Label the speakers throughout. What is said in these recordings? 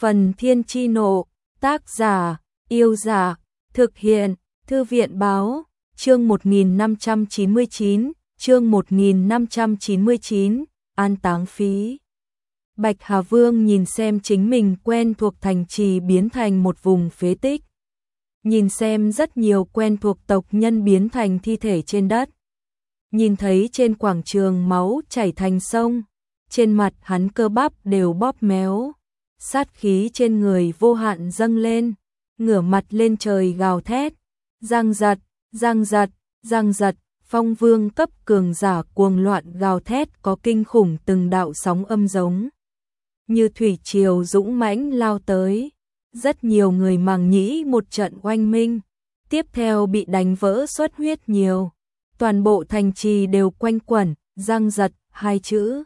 Speaker 1: Phần Thiên Chi Nộ, tác giả, Yêu Giả, thực hiện, Thư viện Báo, chương 1599, an táng phí. Bạch Hà Vương nhìn xem chính mình quen thuộc thành trì biến thành một vùng phế tích. Nhìn xem rất nhiều quen thuộc tộc nhân biến thành thi thể trên đất. Nhìn thấy trên quảng trường máu chảy thành sông, trên mặt hắn cơ bắp đều bóp méo. Sát khí trên người vô hạn dâng lên, ngửa mặt lên trời gào thét, giang giật, giang giật, giang giật, Phong Vương cấp cường giả cuồng loạn gào thét có kinh khủng từng đạo sóng âm giống như thủy triều dũng mãnh lao tới, rất nhiều người màng nhĩ một trận oanh minh, tiếp theo bị đánh vỡ xuất huyết nhiều, toàn bộ thành trì đều quanh quẩn, giang giật hai chữ.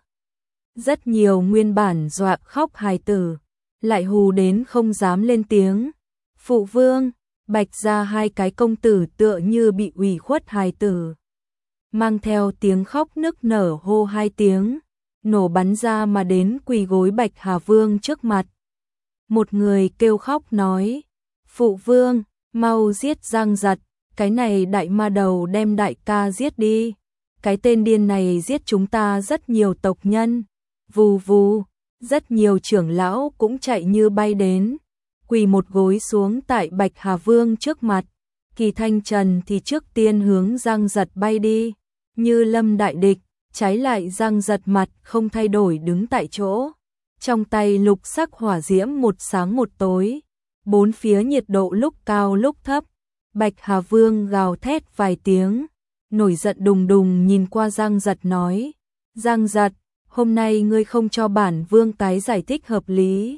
Speaker 1: Rất nhiều nguyên bản dọa khóc hài tử lại hù đến không dám lên tiếng. Phụ vương, Bạch gia hai cái công tử tựa như bị ủy khuất hài tử, mang theo tiếng khóc nức nở hô hai tiếng, nổ bắn ra mà đến quỳ gối Bạch Hà Vương trước mặt. Một người kêu khóc nói, phụ vương, mau giết Giang Giật, cái này đại ma đầu đem đại ca giết đi, cái tên điên này giết chúng ta rất nhiều tộc nhân. Vù vù, rất nhiều trưởng lão cũng chạy như bay đến, quỳ một gối xuống tại Bạch Hà Vương trước mặt. Kỳ Thanh Trần thì trước tiên hướng Giang Giật bay đi, như lâm đại địch, trái lại Giang Giật mặt không thay đổi đứng tại chỗ, trong tay lục sắc hỏa diễm một sáng một tối, bốn phía nhiệt độ lúc cao lúc thấp. Bạch Hà Vương gào thét vài tiếng, nổi giận đùng đùng nhìn qua Giang Giật nói, Giang Giật, hôm nay ngươi không cho bản vương cái giải thích hợp lý,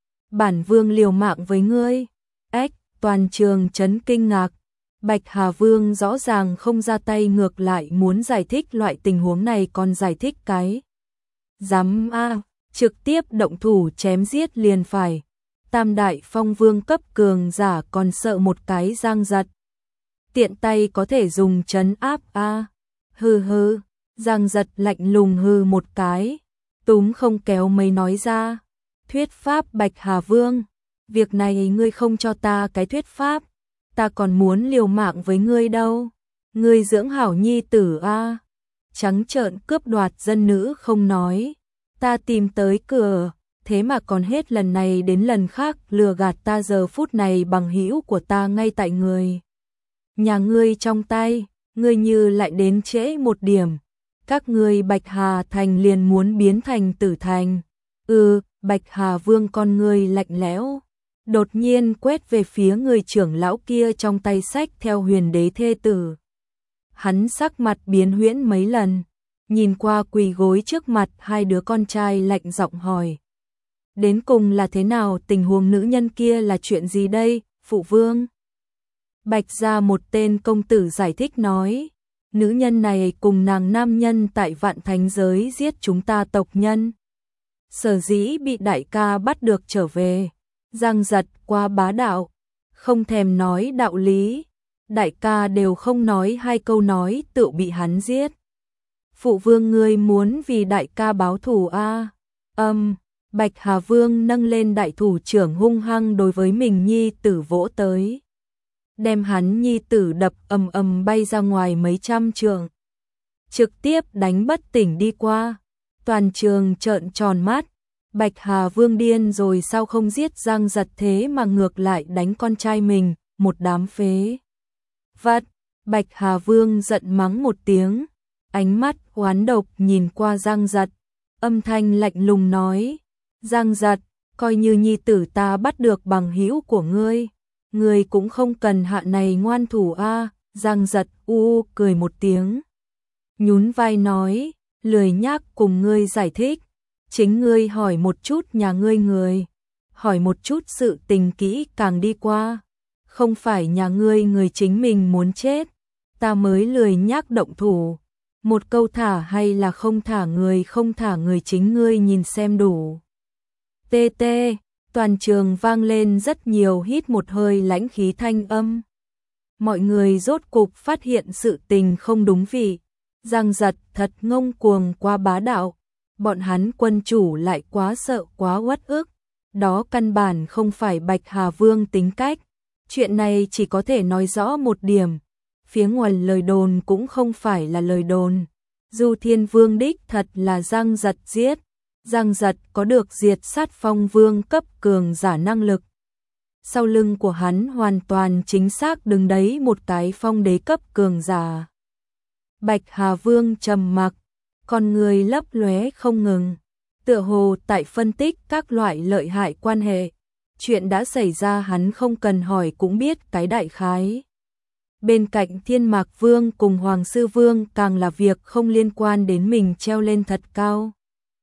Speaker 1: bản vương liều mạng với ngươi. Ếch, toàn trường chấn kinh ngạc. Bạch Hà Vương rõ ràng không ra tay, ngược lại muốn giải thích loại tình huống này, còn giải thích cái dám a, trực tiếp động thủ chém giết liền phải. Tam đại phong vương cấp cường giả còn sợ một cái Giang Giật, tiện tay có thể dùng trấn áp a. Hừ hừ. Giang Giật lạnh lùng hừ một cái, túm không kéo mấy nói ra, thuyết pháp Bạch Hà Vương, việc này ngươi không cho ta cái thuyết pháp, ta còn muốn liều mạng với ngươi đâu. Ngươi dưỡng hảo nhi tử a, trắng trợn cướp đoạt dân nữ không nói, ta tìm tới cửa, thế mà còn hết lần này đến lần khác lừa gạt ta. Giờ phút này bằng hữu của ta ngay tại người nhà ngươi trong tay, ngươi như lại đến trễ một điểm, các ngươi Bạch Hà Thành liền muốn biến thành Tử Thành. Bạch Hà Vương con ngươi lạnh lẽo, đột nhiên quét về phía người trưởng lão kia trong tay sách theo huyền đế thê tử. Hắn sắc mặt biến huyễn mấy lần, nhìn qua quỳ gối trước mặt hai đứa con trai lạnh giọng hỏi, đến cùng là thế nào, tình huống nữ nhân kia là chuyện gì đây, phụ vương? Bạch gia một tên công tử giải thích nói, nữ nhân này cùng nàng nam nhân tại Vạn Thánh giới giết chúng ta tộc nhân, sở dĩ bị đại ca bắt được trở về. Giang Giật quá bá đạo, không thèm nói đạo lý, đại ca đều không nói hai câu nói tự bị hắn giết. Phụ vương ngươi muốn vì đại ca báo thù a? Bạch Hà Vương nâng lên đại thủ trưởng hung hăng đối với mình nhi tử vỗ tới, đem hắn nhi tử đập ầm ầm bay ra ngoài mấy trăm trượng, trực tiếp đánh bất tỉnh đi qua. Toàn trường trợn tròn mắt, Bạch Hà Vương điên rồi sao, không giết Giang Giật thế mà ngược lại đánh con trai mình, một đám phế vật. Bạch Hà Vương giận mắng một tiếng, ánh mắt oán độc nhìn qua Giang Giật, âm thanh lạnh lùng nói, Giang Giật, coi như nhi tử ta bắt được bằng hữu của ngươi, ngươi cũng không cần hạ này ngoan thủ a. Giang Giật cười một tiếng, nhún vai nói, lười nhác cùng ngươi giải thích, chính ngươi hỏi một chút nhà ngươi người, hỏi một chút sự tình kỹ càng đi qua, không phải nhà ngươi người chính mình muốn chết, ta mới lười nhác động thủ. Một câu thả hay là không thả người, không thả người chính ngươi nhìn xem đủ. TT, toàn trường vang lên rất nhiều hít một hơi lãnh khí thanh âm. Mọi người rốt cục phát hiện sự tình không đúng vị. Giang Giật thật ngông cuồng quá bá đạo, bọn hắn quân chủ lại quá sợ quá uất ức, đó căn bản không phải Bạch Hà Vương tính cách. Chuyện này chỉ có thể nói rõ một điểm, phía ngoài lời đồn cũng không phải là lời đồn. Du Thiên Vương đích thật là Giang Giật giết, Giang Giật có được diệt sát phong vương cấp cường giả năng lực. Sau lưng của hắn hoàn toàn chính xác đứng đấy một cái phong đế cấp cường giả. Bạch Hà Vương trầm mặc, con người lấp lóe không ngừng, tựa hồ tại phân tích các loại lợi hại quan hệ. Chuyện đã xảy ra hắn không cần hỏi cũng biết cái đại khái. Bên cạnh Thiên Mạc Vương cùng Hoàng Sư Vương càng là việc không liên quan đến mình treo lên thật cao.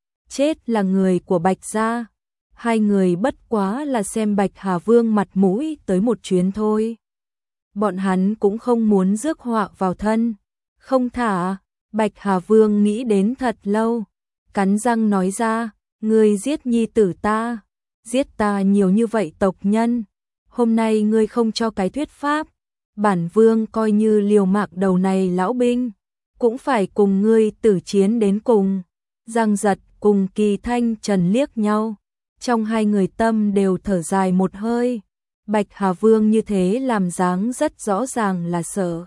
Speaker 1: Chết là người của Bạch gia, hai người bất quá là xem Bạch Hà Vương mặt mũi tới một chuyến thôi. Bọn hắn cũng không muốn rước họa vào thân. Không thả, Bạch Hà Vương nghĩ đến thật lâu, cắn răng nói ra, ngươi giết nhi tử ta, giết ta nhiều như vậy tộc nhân, hôm nay ngươi không cho cái thuyết pháp, bản vương coi như liều mạng đầu này lão binh, cũng phải cùng ngươi tử chiến đến cùng. Giang Giật cùng Kỳ Thanh Trần liếc nhau, trong hai người tâm đều thở dài một hơi. Bạch Hà Vương như thế làm dáng rất rõ ràng là sợ.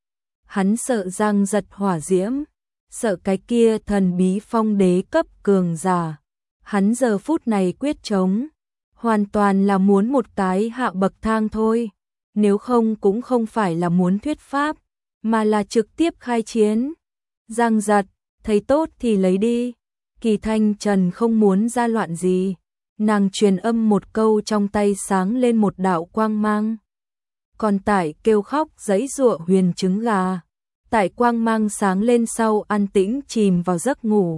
Speaker 1: Hắn sợ Giang Giật hỏa diễm, sợ cái kia thần bí phong đế cấp cường giả. Hắn giờ phút này quyết chống, hoàn toàn là muốn một cái hạ bậc thang thôi. Nếu không cũng không phải là muốn thuyết pháp, mà là trực tiếp khai chiến. Giang Giật, thấy tốt thì lấy đi. Kỳ Thanh Trần không muốn ra loạn gì. Nàng truyền âm một câu, trong tay sáng lên một đạo quang mang. Còn Tải kêu khóc giãy giụa huyền trứng gà. Tại quang mang sáng lên sau an tĩnh chìm vào giấc ngủ.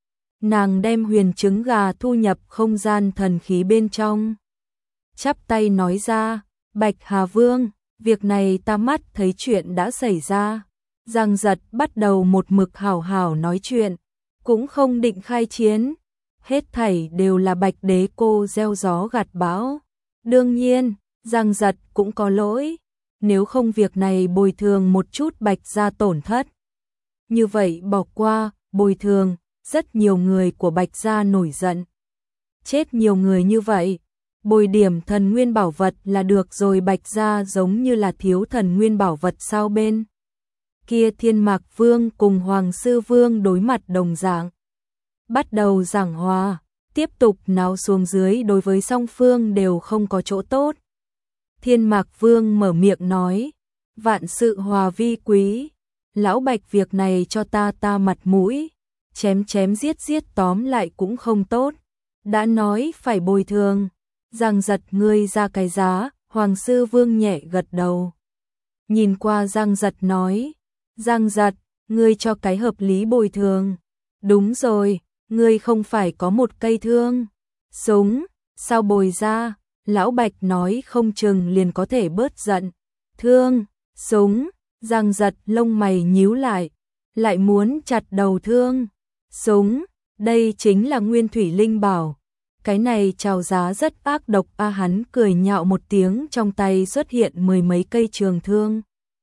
Speaker 1: Nàng đem huyền trứng gà thu nhập không gian thần khí bên trong. Chắp tay nói ra, Bạch Hà Vương, việc này ta mắt thấy chuyện đã xảy ra. Giang Giật bắt đầu một mực hảo hảo nói chuyện, cũng không định khai chiến. Hết thảy đều là Bạch Đế cô gieo gió gặt bão. Đương nhiên, Giang Giật cũng có lỗi, nếu không việc này bồi thường một chút Bạch gia tổn thất. Như vậy bỏ qua, bồi thường, rất nhiều người của Bạch gia nổi giận. Chết nhiều người như vậy, bồi điểm thần nguyên bảo vật là được rồi. Bạch gia giống như là thiếu thần nguyên bảo vật sao? Bên kia Thiên Mạc Vương cùng Hoàng Sư Vương đối mặt đồng dạng, bắt đầu giảng hòa, tiếp tục náo xuống dưới, đối với song phương đều không có chỗ tốt. Thiên Mạc Vương mở miệng nói, vạn sự hòa vi quý, lão Bạch việc này cho ta mặt mũi, chém chém giết giết tóm lại cũng không tốt, đã nói phải bồi thường. Giang Giật, ngươi ra cái giá. Hoàng Sư Vương nhẹ gật đầu, nhìn qua Giang Giật nói, Giang Giật, ngươi cho cái hợp lý bồi thường. Đúng rồi, ngươi không phải có một cây thương súng, sao bồi ra? Lão Bạch nói không chừng liền có thể bớt giận. Thương, súng, Giang Giật lông mày nhíu lại muốn chặt đầu thương, súng, đây chính là nguyên thủy linh bảo. Cái này chào giá rất ác độc a. Hắn cười nhạo một tiếng, trong tay xuất hiện mười mấy cây trường thương.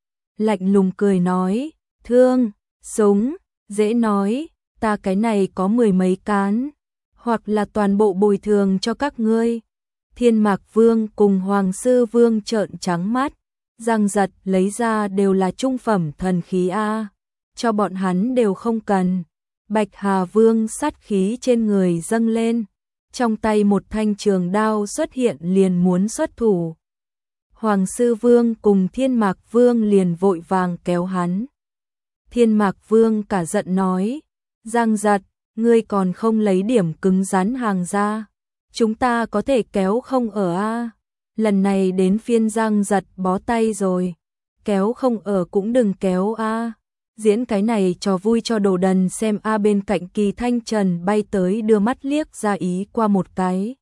Speaker 1: Lạnh lùng cười nói, thương, súng, dễ nói, ta cái này có mười mấy cán, hoặc là toàn bộ bồi thường cho các ngươi. Thiên Mạc Vương cùng Hoàng Sư Vương trợn trắng mắt. Giang Giật lấy ra đều là trung phẩm thần khí a, cho bọn hắn đều không cần. Bạch Hà Vương sát khí trên người dâng lên, trong tay một thanh trường đao xuất hiện liền muốn xuất thủ. Hoàng Sư Vương cùng Thiên Mạc Vương liền vội vàng kéo hắn. Thiên Mạc Vương cả giận nói, Giang Giật, ngươi còn không lấy điểm cứng rắn hàng ra, chúng ta có thể kéo không ở a. Lần này đến phiên Giang Giật bó tay rồi, kéo không ở cũng đừng kéo a. Diễn cái này trò vui cho đồ đần xem a. Bên cạnh Kỳ Thanh Trần bay tới đưa mắt liếc ra ý qua một cái.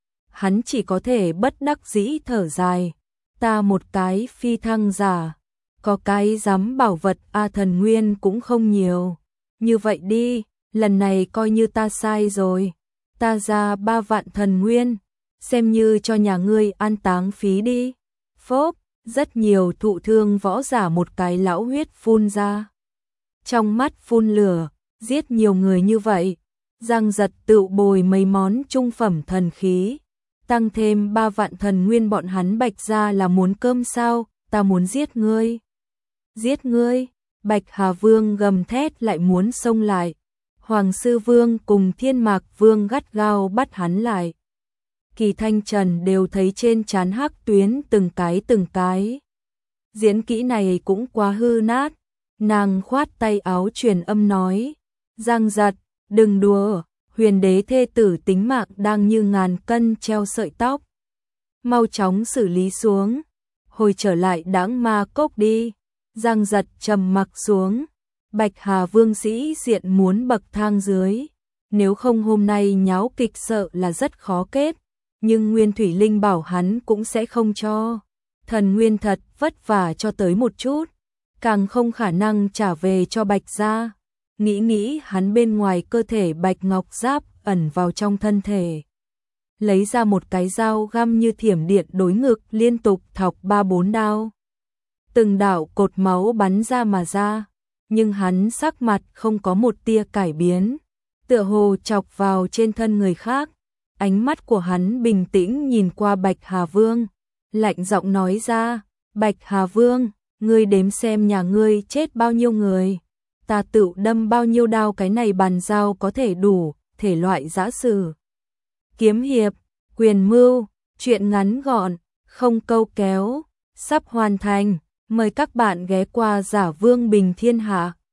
Speaker 1: Hắn chỉ có thể bất đắc dĩ thở dài, ta một cái phi thăng giả, có cái dám bảo vật a thần nguyên cũng không nhiều. Như vậy đi, lần này coi như ta sai rồi, ta ra 3 vạn thần nguyên, xem như cho nhà ngươi an táng phí đi. Phốp, rất nhiều thụ thương võ giả một cái lão huyết phun ra. Trong mắt phun lửa, giết nhiều người như vậy, Giang Giật tự bồi mấy món trung phẩm thần khí, tăng thêm 3 vạn thần nguyên, bọn hắn Bạch gia là muốn cơm sao, ta muốn giết ngươi. Giết ngươi, Bạch Hà Vương gầm thét lại muốn xông lại. Hoàng Sư Vương cùng Thiên Mạc Vương gắt gao bắt hắn lại. Kỳ Thanh Trần đều thấy trên trán hắc tuyến từng cái. Diễn kỹ này cũng quá hư nát. Nàng khoát tay áo truyền âm nói. Giang Giật, đừng đùa, huyền đế thê tử tính mạng đang như ngàn cân treo sợi tóc. Mau chóng xử lý xuống, hồi trở lại Đãng Ma Cốc đi. Giang Giật trầm mặc xuống. Bạch Hà Vương sĩ diện muốn bậc thang dưới. Nếu không hôm nay nháo kịch sợ là rất khó kết. Nhưng Nguyên Thủy Linh bảo hắn cũng sẽ không cho. Thần Nguyên thật vất vả cho tới một chút. Càng không khả năng trả về cho Bạch gia. Nghĩ hắn bên ngoài cơ thể Bạch Ngọc Giáp ẩn vào trong thân thể. Lấy ra một cái dao găm như thiểm điện đối ngực liên tục thọc 3-4 đao. Từng đạo cột máu bắn ra mà ra. Nhưng hắn sắc mặt không có một tia cải biến. Tựa hồ chọc vào trên thân người khác. Ánh mắt của hắn bình tĩnh nhìn qua Bạch Hà Vương. Lạnh giọng nói ra. Bạch Hà Vương, ngươi đếm xem nhà ngươi chết bao nhiêu người. Ta tự đâm bao nhiêu đao, cái này bàn giao có thể đủ, thể loại giã sử. Kiếm hiệp, quyền mưu, chuyện ngắn gọn, không câu kéo, sắp hoàn thành. Mời các bạn ghé qua Giả Vương Bình Thiên Hạ.